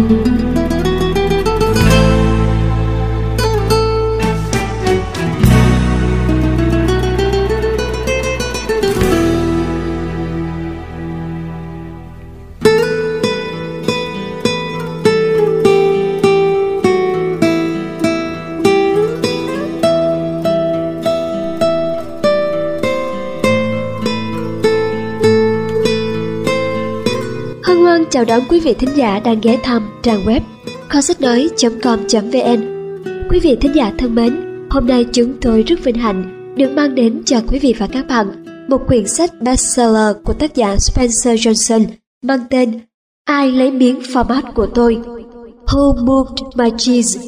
Chào đón quý vị thính giả đang ghé thăm trang web kho-sách-nói.com.vn. Quý vị thính giả thân mến, hôm nay chúng tôi rất vinh hạnh được mang đến cho quý vị và các bạn một quyển sách bestseller của tác giả Spencer Johnson mang tên Ai lấy miếng format của tôi? Who Moved My Cheese?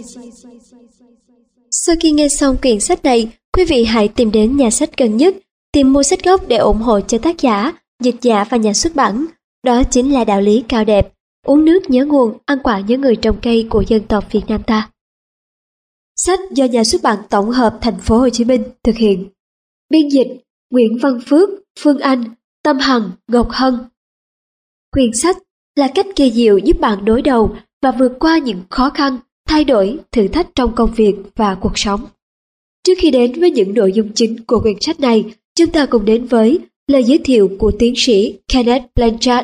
Sau khi nghe xong quyển sách này, quý vị hãy tìm đến nhà sách gần nhất, tìm mua sách gốc để ủng hộ cho tác giả, dịch giả và nhà xuất bản. Đó chính là đạo lý cao đẹp, uống nước nhớ nguồn, ăn quả nhớ người trồng cây của dân tộc Việt Nam ta. Sách do nhà xuất bản tổng hợp Thành phố Hồ Chí Minh thực hiện. Biên dịch Nguyễn Văn Phước, Phương Anh, Tâm Hằng, Ngọc Hân. Quyển sách là cách kỳ diệu giúp bạn đối đầu và vượt qua những khó khăn, thay đổi, thử thách trong công việc và cuộc sống. Trước khi đến với những nội dung chính của quyển sách này, chúng ta cùng đến với lời giới thiệu của tiến sĩ Kenneth Blanchard.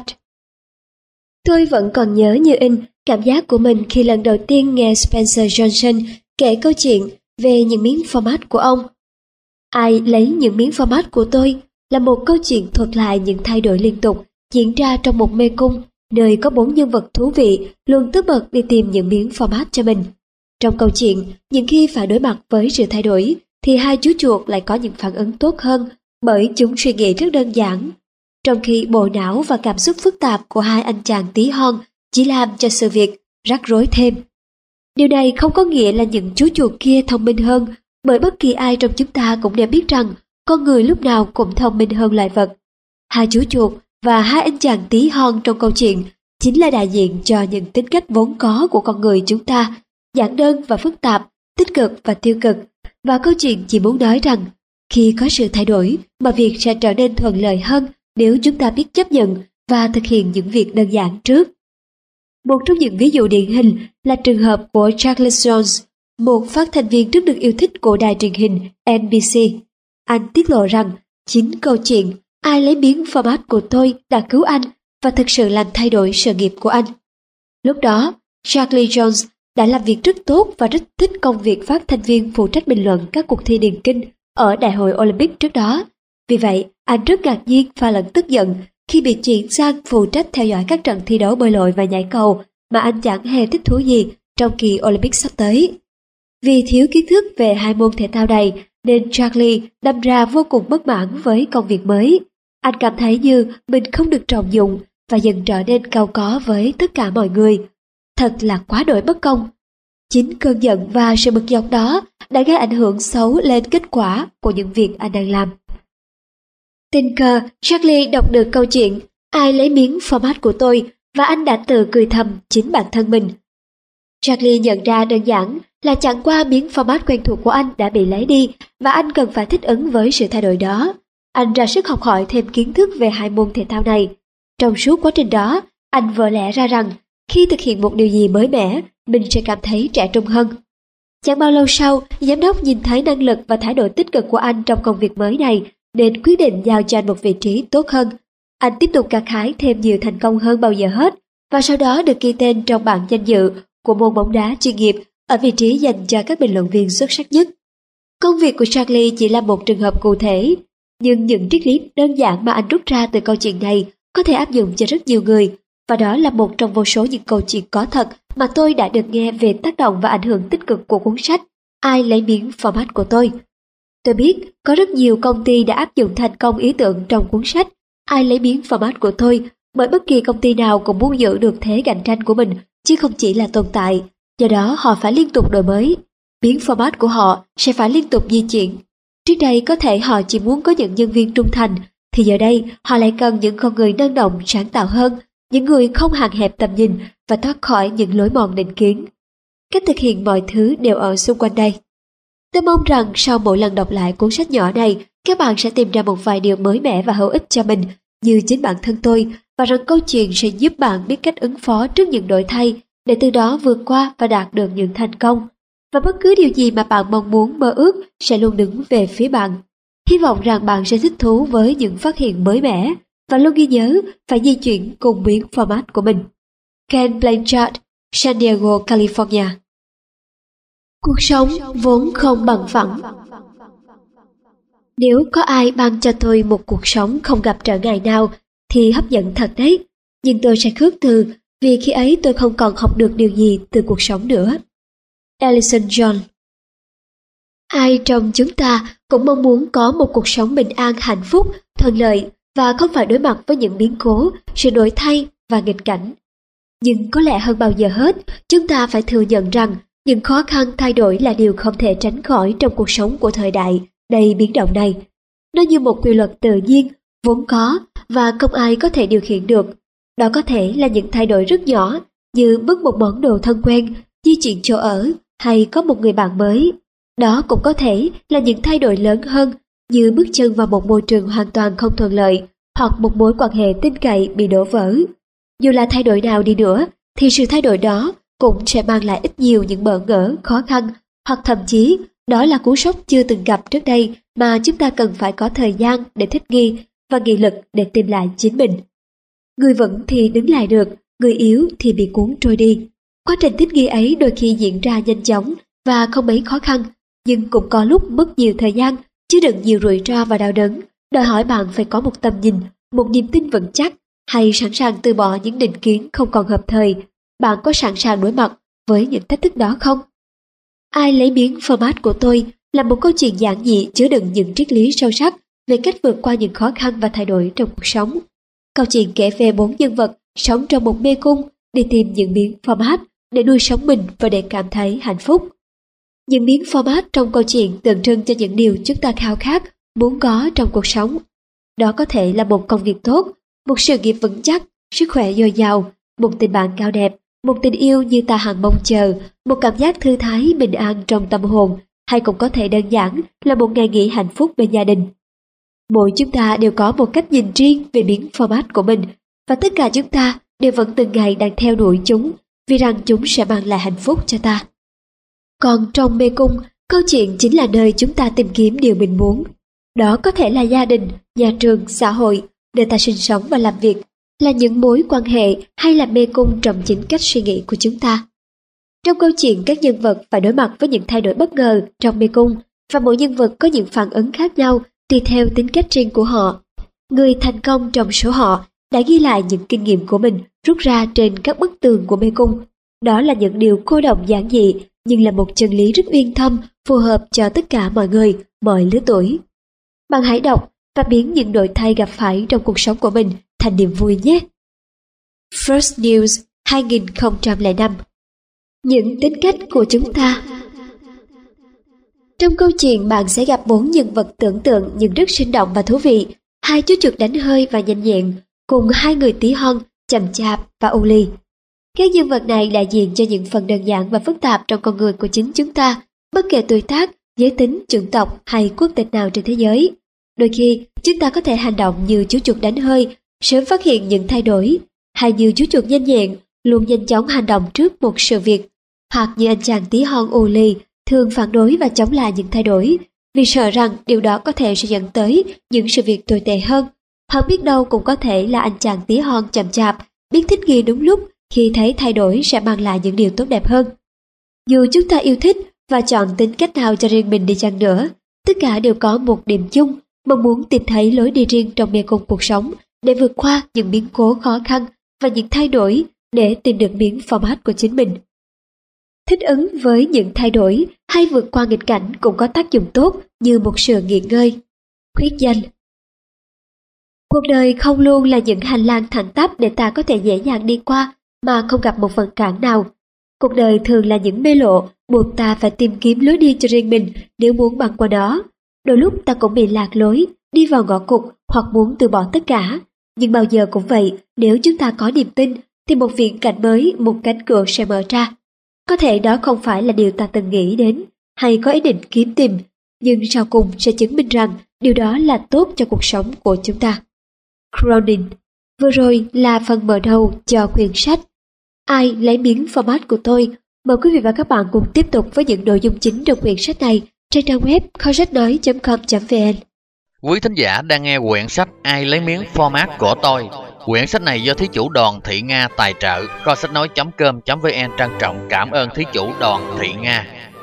Tôi vẫn còn nhớ như in cảm giác của mình khi lần đầu tiên nghe Spencer Johnson kể câu chuyện về những miếng format của ông. Ai lấy những miếng format của tôi là một câu chuyện thuật lại những thay đổi liên tục diễn ra trong một mê cung, nơi có 4 nhân vật thú vị luôn tất bật đi tìm những miếng format cho mình. Trong câu chuyện, những khi phải đối mặt với sự thay đổi, thì hai chú chuột lại có những phản ứng tốt hơn bởi chúng suy nghĩ rất đơn giản, trong khi bộ não và cảm xúc phức tạp của hai anh chàng tí hon chỉ làm cho sự việc rắc rối thêm. Điều này không có nghĩa là những chú chuột kia thông minh hơn, bởi bất kỳ ai trong chúng ta cũng đều biết rằng con người lúc nào cũng thông minh hơn loài vật. Hai chú chuột và hai anh chàng tí hon trong câu chuyện chính là đại diện cho những tính cách vốn có của con người chúng ta, giản đơn và phức tạp, tích cực và tiêu cực, và câu chuyện chỉ muốn nói rằng khi có sự thay đổi, mọi việc sẽ trở nên thuận lợi hơn nếu chúng ta biết chấp nhận và thực hiện những việc đơn giản trước. Một trong những ví dụ điển hình là trường hợp của Charles Jones, một phát thanh viên rất được yêu thích của đài truyền hình NBC. Anh tiết lộ rằng chính câu chuyện Ai lấy miếng format của tôi đã cứu anh và thực sự làm thay đổi sự nghiệp của anh. Lúc đó, Charlie Jones đã làm việc rất tốt và rất thích công việc phát thanh viên phụ trách bình luận các cuộc thi điền kinh ở Đại hội Olympic trước đó. Vì vậy, anh rất ngạc nhiên và lẫn tức giận khi bị chuyển sang phụ trách theo dõi các trận thi đấu bơi lội và nhảy cầu mà anh chẳng hề thích thú gì trong kỳ Olympic sắp tới. Vì thiếu kiến thức về hai môn thể thao này nên Charlie đâm ra vô cùng bất mãn với công việc mới. Anh cảm thấy như mình không được trọng dụng và dần trở nên cau có với tất cả mọi người. Thật là quá đổi bất công. Chính cơn giận và sự bực dọc đó đã gây ảnh hưởng xấu lên kết quả của những việc anh đang làm. Tình cờ, Charlie đọc được câu chuyện Ai lấy miếng format của tôi và anh đã tự cười thầm chính bản thân mình. Charlie nhận ra đơn giản là chẳng qua miếng format quen thuộc của anh đã bị lấy đi và anh cần phải thích ứng với sự thay đổi đó. Anh ra sức học hỏi thêm kiến thức về hai môn thể thao này. Trong suốt quá trình đó, anh vỡ lẽ ra rằng khi thực hiện một điều gì mới mẻ, mình sẽ cảm thấy trẻ trung hơn. Chẳng bao lâu sau, giám đốc nhìn thấy năng lực và thái độ tích cực của anh trong công việc mới này nên quyết định giao cho anh một vị trí tốt hơn. Anh tiếp tục gặt hái thêm nhiều thành công hơn bao giờ hết và sau đó được ghi tên trong bảng danh dự của môn bóng đá chuyên nghiệp ở vị trí dành cho các bình luận viên xuất sắc nhất. Công việc của Charlie chỉ là một trường hợp cụ thể, nhưng những triết lý đơn giản mà anh rút ra từ câu chuyện này có thể áp dụng cho rất nhiều người, và đó là một trong vô số những câu chuyện có thật mà tôi đã được nghe về tác động và ảnh hưởng tích cực của cuốn sách Ai lấy miếng format của tôi. Tôi biết có rất nhiều công ty đã áp dụng thành công ý tưởng trong cuốn sách Ai lấy miếng format của tôi, bởi bất kỳ công ty nào cũng muốn giữ được thế cạnh tranh của mình, chứ không chỉ là tồn tại. Do đó họ phải liên tục đổi mới. Miếng format của họ sẽ phải liên tục di chuyển. Trước đây có thể họ chỉ muốn có những nhân viên trung thành, thì giờ đây họ lại cần những con người năng động, sáng tạo hơn, những người không hạn hẹp tầm nhìn và thoát khỏi những lối mòn định kiến. Cách thực hiện mọi thứ đều ở xung quanh đây. Tôi mong rằng sau mỗi lần đọc lại cuốn sách nhỏ này, các bạn sẽ tìm ra một vài điều mới mẻ và hữu ích cho mình, như chính bản thân tôi, và rằng câu chuyện sẽ giúp bạn biết cách ứng phó trước những đổi thay để từ đó vượt qua và đạt được những thành công. Và bất cứ điều gì mà bạn mong muốn mơ ước sẽ luôn đứng về phía bạn. Hy vọng rằng bạn sẽ thích thú với những phát hiện mới mẻ và luôn ghi nhớ phải di chuyển cùng biến format của mình. Ken Blanchard, San Diego, California. Cuộc sống vốn không bằng phẳng. Nếu có ai ban cho tôi một cuộc sống không gặp trở ngại nào thì hấp dẫn thật đấy, nhưng tôi sẽ khước từ vì khi ấy tôi không còn học được điều gì từ cuộc sống nữa. Ellison John. Ai trong chúng ta cũng mong muốn có một cuộc sống bình an, hạnh phúc, thuận lợi và không phải đối mặt với những biến cố, sự đổi thay và nghịch cảnh. Nhưng có lẽ hơn bao giờ hết, chúng ta phải thừa nhận rằng những khó khăn thay đổi là điều không thể tránh khỏi trong cuộc sống của thời đại đầy biến động này. Nó như một quy luật tự nhiên, vốn có và không ai có thể điều khiển được. Đó có thể là những thay đổi rất nhỏ như mất một món đồ thân quen, di chuyển chỗ ở hay có một người bạn mới. Đó cũng có thể là những thay đổi lớn hơn như bước chân vào một môi trường hoàn toàn không thuận lợi hoặc một mối quan hệ tin cậy bị đổ vỡ. Dù là thay đổi nào đi nữa thì sự thay đổi đó cũng sẽ mang lại ít nhiều những bỡ ngỡ, khó khăn hoặc thậm chí đó là cú sốc chưa từng gặp trước đây mà chúng ta cần phải có thời gian để thích nghi và nghị lực để tìm lại chính mình. Người vững thì đứng lại được, người yếu thì bị cuốn trôi đi. Quá trình thích nghi ấy đôi khi diễn ra nhanh chóng và không mấy khó khăn, nhưng cũng có lúc mất nhiều thời gian, chứa đựng nhiều rủi ro và đau đớn, đòi hỏi bạn phải có một tầm nhìn, một niềm tin vững chắc hay sẵn sàng từ bỏ những định kiến không còn hợp thời. Bạn có sẵn sàng đối mặt với những thách thức đó không? Ai lấy biến format của tôi là một câu chuyện giản dị chứa đựng những triết lý sâu sắc về cách vượt qua những khó khăn và thay đổi trong cuộc sống. Câu chuyện kể về 4 nhân vật sống trong một mê cung đi tìm những biến format để nuôi sống mình và để cảm thấy hạnh phúc. Những biến format trong câu chuyện tượng trưng cho những điều chúng ta khao khát, muốn có trong cuộc sống. Đó có thể là một công việc tốt, một sự nghiệp vững chắc, sức khỏe dồi dào, một tình bạn cao đẹp, một tình yêu như ta hằng mong chờ, một cảm giác thư thái bình an trong tâm hồn, hay cũng có thể đơn giản là một ngày nghỉ hạnh phúc bên gia đình. Mỗi chúng ta đều có một cách nhìn riêng về biến format của mình, và tất cả chúng ta đều vẫn từng ngày đang theo đuổi chúng, vì rằng chúng sẽ mang lại hạnh phúc cho ta. Còn trong mê cung, câu chuyện chính là nơi chúng ta tìm kiếm điều mình muốn. Đó có thể là gia đình, nhà trường, xã hội, nơi ta sinh sống và làm việc, là những mối quan hệ hay là mê cung trong chính cách suy nghĩ của chúng ta. Trong câu chuyện, các nhân vật phải đối mặt với những thay đổi bất ngờ trong mê cung, và mỗi nhân vật có những phản ứng khác nhau tùy theo tính cách riêng của họ. Người thành công trong số họ đã ghi lại những kinh nghiệm của mình rút ra trên các bức tường của mê cung. Đó là những điều cô đọng giản dị, nhưng là một chân lý rất uyên thâm, phù hợp cho tất cả mọi người, mọi lứa tuổi. Bạn hãy đọc và biến những đổi thay gặp phải trong cuộc sống của mình thành niềm vui nhé. First News 2005. Những tính cách của chúng ta. Trong câu chuyện, bạn sẽ gặp 4 nhân vật tưởng tượng nhưng rất sinh động và thú vị. 2 chú chuột đánh hơi và nhanh nhẹn, cùng 2 người tí hon, chậm chạp và u lì. Các nhân vật này đại diện cho những phần đơn giản và phức tạp trong con người của chính chúng ta, bất kể tuổi tác, giới tính, chủng tộc hay quốc tịch nào trên thế giới. Đôi khi, chúng ta có thể hành động như chú chuột đánh hơi, sớm phát hiện những thay đổi, hay như chú chuột nhanh nhẹn, luôn nhanh chóng hành động trước một sự việc, hoặc như anh chàng tí hon u lì, thường phản đối và chống lại những thay đổi, vì sợ rằng điều đó có thể sẽ dẫn tới những sự việc tồi tệ hơn. Hoặc biết đâu cũng có thể là anh chàng tí hon chậm chạp, biết thích nghi đúng lúc khi thấy thay đổi sẽ mang lại những điều tốt đẹp hơn. Dù chúng ta yêu thích và chọn tính cách nào cho riêng mình đi chăng nữa, tất cả đều có một điểm chung, mong muốn tìm thấy lối đi riêng trong mê cung cuộc sống để vượt qua những biến cố khó khăn và những thay đổi để tìm được biến format của chính mình. Thích ứng với những thay đổi hay vượt qua nghịch cảnh cũng có tác dụng tốt như một sự nghỉ ngơi. Khuyết danh. Cuộc đời không luôn là những hành lang thẳng tắp để ta có thể dễ dàng đi qua mà không gặp một vật cản nào. Cuộc đời thường là những mê lộ buộc ta phải tìm kiếm lối đi cho riêng mình nếu muốn băng qua đó. Đôi lúc ta cũng bị lạc lối, đi vào ngõ cụt hoặc muốn từ bỏ tất cả. Nhưng bao giờ cũng vậy, nếu chúng ta có niềm tin thì một viễn cảnh mới, một cánh cửa sẽ mở ra. Có thể đó không phải là điều ta từng nghĩ đến hay có ý định kiếm tìm, nhưng sau cùng sẽ chứng minh rằng điều đó là tốt cho cuộc sống của chúng ta. Cronin. Vừa rồi là phần mở đầu cho quyển sách Ai lấy miếng format của tôi. Mời quý vị và các bạn cùng tiếp tục với những nội dung chính trong quyển sách này trên trang web kho-sách-nói.com.vn. Quý thính giả đang nghe quyển sách Ai lấy miếng format của tôi. Quyển sách này do thí chủ Đoàn Thị Nga tài trợ. Kho-sách-nói.com.vn trân trọng cảm ơn thí chủ Đoàn Thị Nga.